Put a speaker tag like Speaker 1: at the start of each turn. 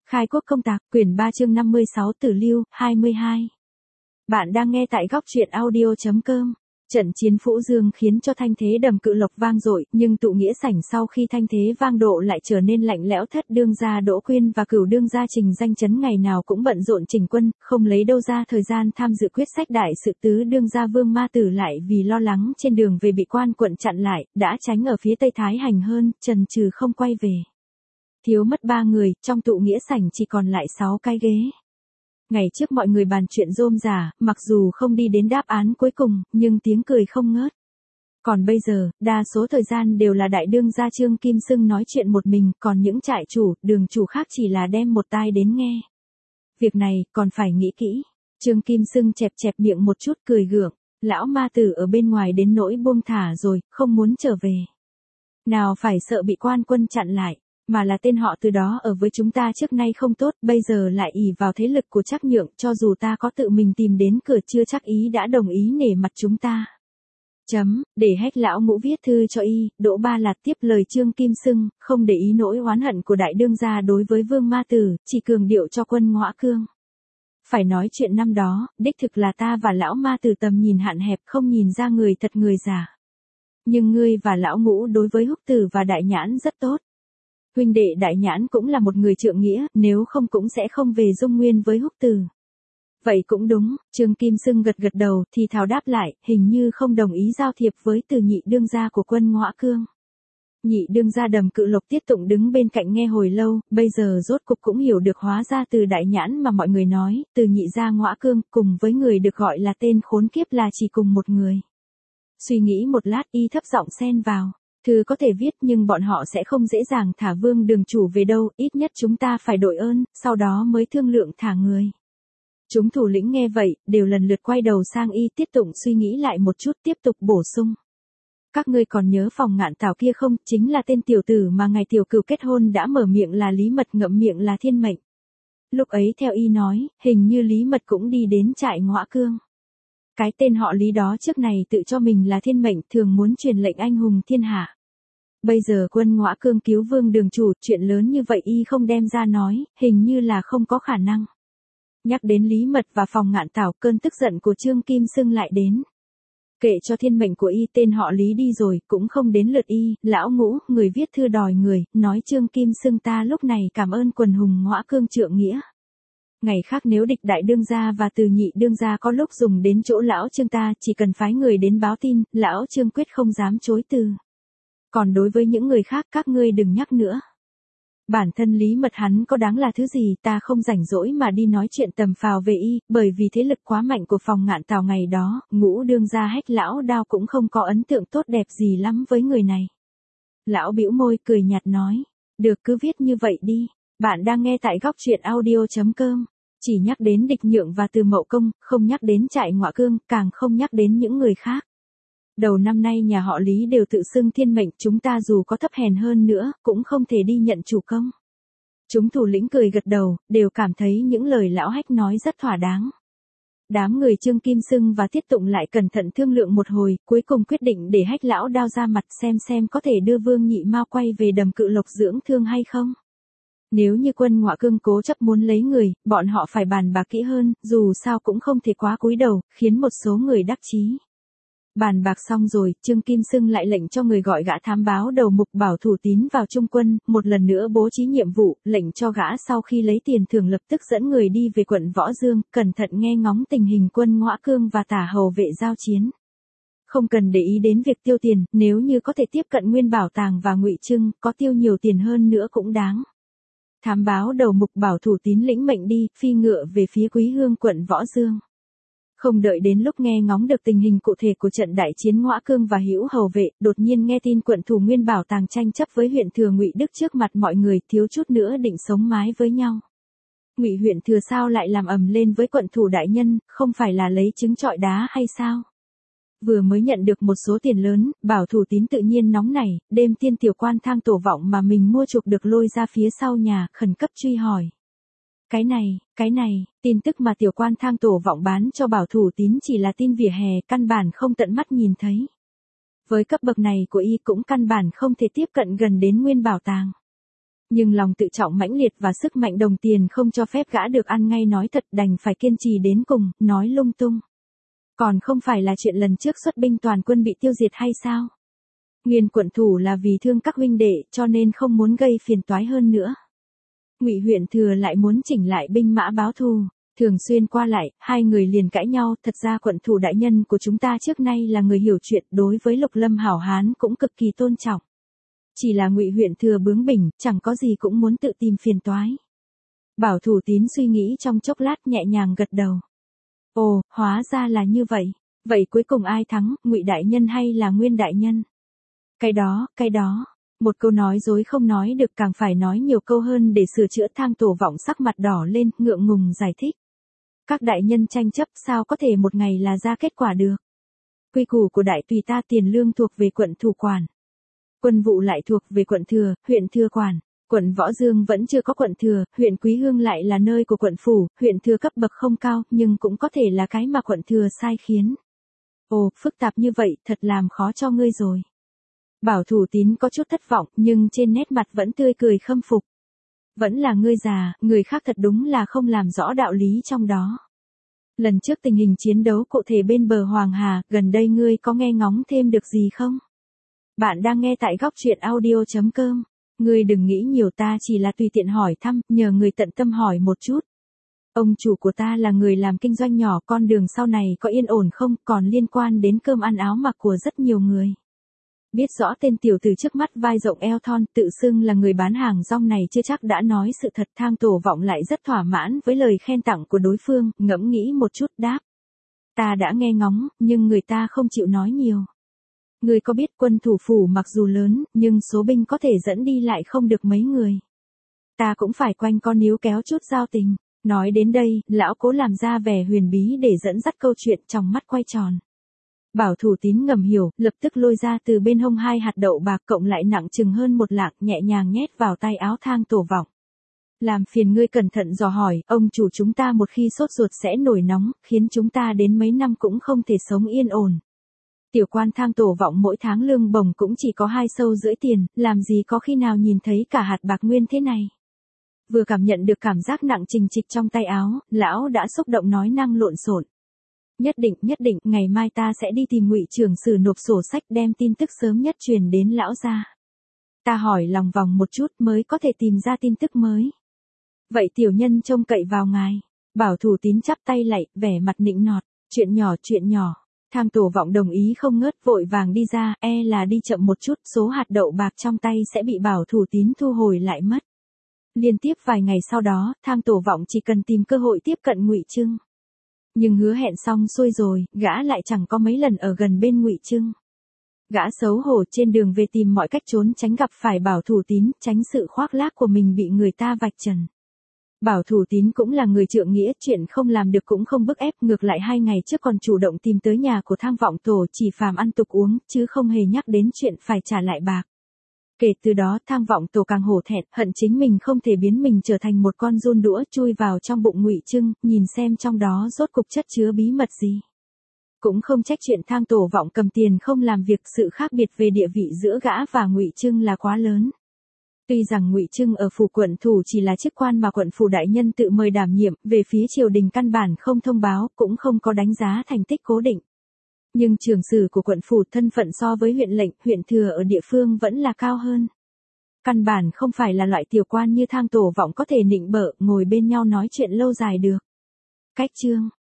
Speaker 1: Khai quốc công tạc, quyển 3 chương 56 Tử Lưu, 22. Bạn đang nghe tại góc truyện audio.com. Trận chiến Phũ Dương khiến cho thanh thế Đầm Cự Lộc vang dội, nhưng tụ nghĩa sảnh sau khi thanh thế vang độ lại trở nên lạnh lẽo. Thất đương gia Đỗ Quyên và Cửu đương gia Trình Danh Chấn ngày nào cũng bận rộn chỉnh quân, không lấy đâu ra thời gian tham dự quyết sách đại sự. Tứ đương gia Vương Ma Tử lại vì lo lắng trên đường về bị quan quận chặn lại, đã tránh ở phía Tây Thái Hành hơn, chần chừ không quay về. Thiếu mất 3 người, trong tụ nghĩa sảnh chỉ còn lại 6 cái ghế. Ngày trước mọi người bàn chuyện rôm rả, mặc dù không đi đến đáp án cuối cùng, nhưng tiếng cười không ngớt. Còn bây giờ, đa số thời gian đều là đại đương gia Trương Kim Xưng nói chuyện một mình, còn những trại chủ, đường chủ khác chỉ là đem một tai đến nghe. Việc này, còn phải nghĩ kỹ. Trương Kim Xưng chẹp chẹp miệng một chút cười gượng. Lão Ma Tử ở bên ngoài đến nỗi buông thả rồi, không muốn trở về. Nào phải sợ bị quan quân chặn lại. Mà là tên họ từ đó ở với chúng ta trước nay không tốt, bây giờ lại ỷ vào thế lực của Trác Nhượng, cho dù ta có tự mình tìm đến cửa chưa chắc ý đã đồng ý nể mặt chúng ta. Để Hách lão ngũ viết thư cho y. Đỗ Ba Lạt tiếp lời Trương Kim Xưng, không để ý nỗi oán hận của đại đương gia đối với Vương Ma Tử, chỉ cường điệu cho quân Ngõa Cương. Phải nói chuyện năm đó, đích thực là ta và lão Ma Tử tầm nhìn hạn hẹp, không nhìn ra người thật người giả. Nhưng ngươi và lão ngũ đối với Húc Tử và Đại Nhãn rất tốt. Huynh đệ Đại Nhãn cũng là một người trượng nghĩa, nếu không cũng sẽ không về Dung Nguyên với Húc Tử. Vậy cũng đúng, Trương Kim Xưng gật gật đầu, thì thào đáp lại, hình như không đồng ý giao thiệp với Từ nhị đương gia của quân Ngõa Cương. Nhị đương gia Đầm Cự Lộc Tiết Tụng đứng bên cạnh nghe hồi lâu, bây giờ rốt cục cũng hiểu được hóa ra Từ Đại Nhãn mà mọi người nói, Từ nhị gia Ngõa Cương, cùng với người được gọi là tên khốn kiếp là chỉ cùng một người. Suy nghĩ một lát y thấp giọng xen vào. Thư có thể viết nhưng bọn họ sẽ không dễ dàng thả Vương đường chủ về đâu, ít nhất chúng ta phải đội ơn, sau đó mới thương lượng thả người. Chúng thủ lĩnh nghe vậy, đều lần lượt quay đầu sang y. Tiết Tụng suy nghĩ lại một chút tiếp tục bổ sung. Các ngươi còn nhớ Phòng Ngạn Tảo kia không, chính là tên tiểu tử mà ngày Tiểu Cửu kết hôn đã mở miệng là Lý Mật, ngậm miệng là Thiên Mệnh. Lúc ấy theo y nói, hình như Lý Mật cũng đi đến trại Ngõa Cương. Cái tên họ Lý đó trước này tự cho mình là Thiên Mệnh, thường muốn truyền lệnh anh hùng thiên hạ. Bây giờ quân Ngõa Cương cứu Vương đường chủ, chuyện lớn như vậy y không đem ra nói, hình như là không có khả năng. Nhắc đến Lý Mật và Phòng Ngạn Tảo, cơn tức giận của Trương Kim Xưng lại đến. Kệ cho Thiên Mệnh của y, tên họ Lý đi rồi, cũng không đến lượt y. Lão ngũ, người viết thư đòi người, nói Trương Kim Xưng ta lúc này cảm ơn quần hùng Ngõa Cương trượng nghĩa. Ngày khác nếu địch đại đương gia và Từ nhị đương gia có lúc dùng đến chỗ lão Trương ta, chỉ cần phái người đến báo tin, lão Trương quyết không dám chối từ. Còn đối với những người khác các ngươi đừng nhắc nữa. Bản thân Lý Mật hắn có đáng là thứ gì, ta không rảnh rỗi mà đi nói chuyện tầm phào về y, bởi vì thế lực quá mạnh của Phòng Ngạn Tảo ngày đó, Ngũ đương gia Hách lão Đao cũng không có ấn tượng tốt đẹp gì lắm với người này. Lão bĩu môi cười nhạt nói, được cứ viết như vậy đi. Bạn đang nghe tại góc truyện audio.com. Chỉ nhắc đến Địch Nhượng và Từ Mậu Công, không nhắc đến trại Ngõa Cương, càng không nhắc đến những người khác. Đầu năm nay nhà họ Lý đều tự xưng Thiên Mệnh, chúng ta dù có thấp hèn hơn nữa, cũng không thể đi nhận chủ công. Chúng thủ lĩnh cười gật đầu, đều cảm thấy những lời lão Hách nói rất thỏa đáng. Đám người Trương Kim Xưng và Tiết Tụng lại cẩn thận thương lượng một hồi, cuối cùng quyết định để Hách lão Đao ra mặt xem có thể đưa Vương Nhị Mao quay về Đầm Cự Lộc dưỡng thương hay không. Nếu như quân Ngõa Cương cố chấp muốn lấy người, bọn họ phải bàn bạc kỹ hơn, dù sao cũng không thể quá cúi đầu, khiến một số người đắc chí. Bàn bạc xong rồi, Trương Kim Xưng lại lệnh cho người gọi gã thám báo đầu mục Bảo Thủ Tín vào trung quân, một lần nữa bố trí nhiệm vụ, lệnh cho gã sau khi lấy tiền thưởng lập tức dẫn người đi về quận Võ Dương, cẩn thận nghe ngóng tình hình quân Ngõa Cương và tả hầu vệ giao chiến. Không cần để ý đến việc tiêu tiền, nếu như có thể tiếp cận nguyên bảo tàng và ngụy trưng, có tiêu nhiều tiền hơn nữa cũng đáng. Thám báo đầu mục Bảo Thủ Tín lĩnh mệnh đi, phi ngựa về phía Quý Hương quận Võ Dương. Không đợi đến lúc nghe ngóng được tình hình cụ thể của trận đại chiến Ngõa Cương và Hữu hầu vệ, đột nhiên nghe tin quận thủ nguyên bảo tàng tranh chấp với huyện thừa Ngụy Đức trước mặt mọi người, thiếu chút nữa định sống mái với nhau. Ngụy huyện thừa sao lại làm ầm lên với quận thủ đại nhân, không phải là lấy trứng trọi đá hay sao? Vừa mới nhận được một số tiền lớn, Bảo Thủ Tín tự nhiên nóng nảy, đêm tiên tiểu quan Thang Tổ Vọng mà mình mua chuộc được lôi ra phía sau nhà, khẩn cấp truy hỏi. Cái này, tin tức mà tiểu quan Thang Tổ Vọng bán cho Bảo Thủ Tín chỉ là tin vỉa hè, căn bản không tận mắt nhìn thấy. Với cấp bậc này của y cũng căn bản không thể tiếp cận gần đến nguyên bảo tàng. Nhưng lòng tự trọng mãnh liệt và sức mạnh đồng tiền không cho phép gã được ăn ngay nói thật, đành phải kiên trì đến cùng, nói lung tung. Còn không phải là chuyện lần trước xuất binh toàn quân bị tiêu diệt hay sao? Nguyên quận thủ là vì thương các huynh đệ cho nên không muốn gây phiền toái hơn nữa. Ngụy huyện thừa lại muốn chỉnh lại binh mã báo thù. Thường xuyên qua lại, hai người liền cãi nhau. Thật ra quận thủ đại nhân của chúng ta trước nay là người hiểu chuyện, đối với Lục Lâm hảo hán cũng cực kỳ tôn trọng. Chỉ là Ngụy huyện thừa bướng bỉnh, chẳng có gì cũng muốn tự tìm phiền toái. Bảo Thủ Tín suy nghĩ trong chốc lát nhẹ nhàng gật đầu. Ồ, hóa ra là như vậy. Vậy cuối cùng ai thắng, Ngụy đại nhân hay là Nguyên đại nhân? Cái đó. Một câu nói dối không nói được, càng phải nói nhiều câu hơn để sửa chữa. Thang Tổ Vọng sắc mặt đỏ lên, ngượng ngùng giải thích. Các đại nhân tranh chấp sao có thể một ngày là ra kết quả được. Quy củ của đại tùy ta, tiền lương thuộc về quận thủ quản. Quân vụ lại thuộc về quận thừa, huyện thừa quản. Quận Võ Dương vẫn chưa có quận thừa, huyện Quý Hương lại là nơi của quận phủ, huyện thừa cấp bậc không cao, nhưng cũng có thể là cái mà quận thừa sai khiến. Ồ, phức tạp như vậy, thật làm khó cho ngươi rồi. Bảo Thủ Tín có chút thất vọng, nhưng trên nét mặt vẫn tươi cười khâm phục. Vẫn là ngươi già, người khác thật đúng là không làm rõ đạo lý trong đó. Lần trước tình hình chiến đấu cụ thể bên bờ Hoàng Hà, gần đây ngươi có nghe ngóng thêm được gì không? Bạn đang nghe tại góc truyện audio.com. Ngươi đừng nghĩ nhiều, ta chỉ là tùy tiện hỏi thăm, nhờ người tận tâm hỏi một chút. Ông chủ của ta là người làm kinh doanh nhỏ, con đường sau này có yên ổn không, còn liên quan đến cơm ăn áo mặc của rất nhiều người. Biết rõ tên tiểu tử trước mắt vai rộng eo thon, tự xưng là người bán hàng rong này chưa chắc đã nói sự thật. Thang Tổ Vọng lại rất thỏa mãn với lời khen tặng của đối phương, ngẫm nghĩ một chút đáp. Ta đã nghe ngóng, nhưng người ta không chịu nói nhiều. Người có biết quân thủ phủ mặc dù lớn, nhưng số binh có thể dẫn đi lại không được mấy người. Ta cũng phải quanh co níu kéo chút giao tình. Nói đến đây, lão cố làm ra vẻ huyền bí để dẫn dắt câu chuyện, trong mắt quay tròn. Bảo Thủ Tín ngầm hiểu, lập tức lôi ra từ bên hông 2 hạt đậu bạc cộng lại nặng chừng hơn 1 lạng, nhẹ nhàng nhét vào tay áo Thang Tổ Vọng. Làm phiền ngươi cẩn thận dò hỏi, ông chủ chúng ta một khi sốt ruột sẽ nổi nóng, khiến chúng ta đến mấy năm cũng không thể sống yên ổn. Tiểu quan Thang Tổ Vọng mỗi tháng lương bổng cũng chỉ có 2,5 sâu tiền, làm gì có khi nào nhìn thấy cả hạt bạc nguyên thế này. Vừa cảm nhận được cảm giác nặng trịch trịch trong tay áo, lão đã xúc động nói năng lộn xộn. Nhất định, ngày mai ta sẽ đi tìm Ngụy trưởng sử nộp sổ sách, đem tin tức sớm nhất truyền đến lão gia. Ta hỏi lòng vòng một chút mới có thể tìm ra tin tức mới. Vậy tiểu nhân trông cậy vào ngài. Bảo Thủ Tín chắp tay lạy, vẻ mặt nịnh nọt. Chuyện nhỏ. Thang Tổ Vọng đồng ý không ngớt, vội vàng đi ra, là đi chậm một chút, số hạt đậu bạc trong tay sẽ bị Bảo Thủ Tín thu hồi lại mất. Liên tiếp vài ngày sau đó, Thang Tổ Vọng chỉ cần tìm cơ hội tiếp cận Ngụy Trưng. Nhưng hứa hẹn xong xuôi rồi, gã lại chẳng có mấy lần ở gần bên Ngụy Trưng. Gã xấu hổ trên đường về tìm mọi cách trốn tránh gặp phải Bảo Thủ Tín, tránh sự khoác lác của mình bị người ta vạch trần. Bảo Thủ Tín cũng là người trượng nghĩa, chuyện không làm được cũng không bức ép, ngược lại 2 ngày trước còn chủ động tìm tới nhà của Thang Vọng Tổ, chỉ phàm ăn tục uống, chứ không hề nhắc đến chuyện phải trả lại bạc. Kể từ đó Thang Vọng Tổ càng hổ thẹn, hận chính mình không thể biến mình trở thành một con giun đũa chui vào trong bụng Ngụy Trưng, nhìn xem trong đó rốt cục chất chứa bí mật gì. Cũng không trách chuyện Thang Tổ Vọng cầm tiền không làm việc, sự khác biệt về địa vị giữa gã và Ngụy Trưng là quá lớn. Tuy rằng Ngụy Trưng ở phủ quận thủ chỉ là chức quan mà quận phủ đại nhân tự mời đảm nhiệm, về phía triều đình căn bản không thông báo, cũng không có đánh giá thành tích cố định. Nhưng trưởng sử của quận phủ thân phận so với huyện lệnh, huyện thừa ở địa phương vẫn là cao hơn. Căn bản không phải là loại tiểu quan như Thang Tổ Vọng có thể nịnh bợ, ngồi bên nhau nói chuyện lâu dài được. Cách chương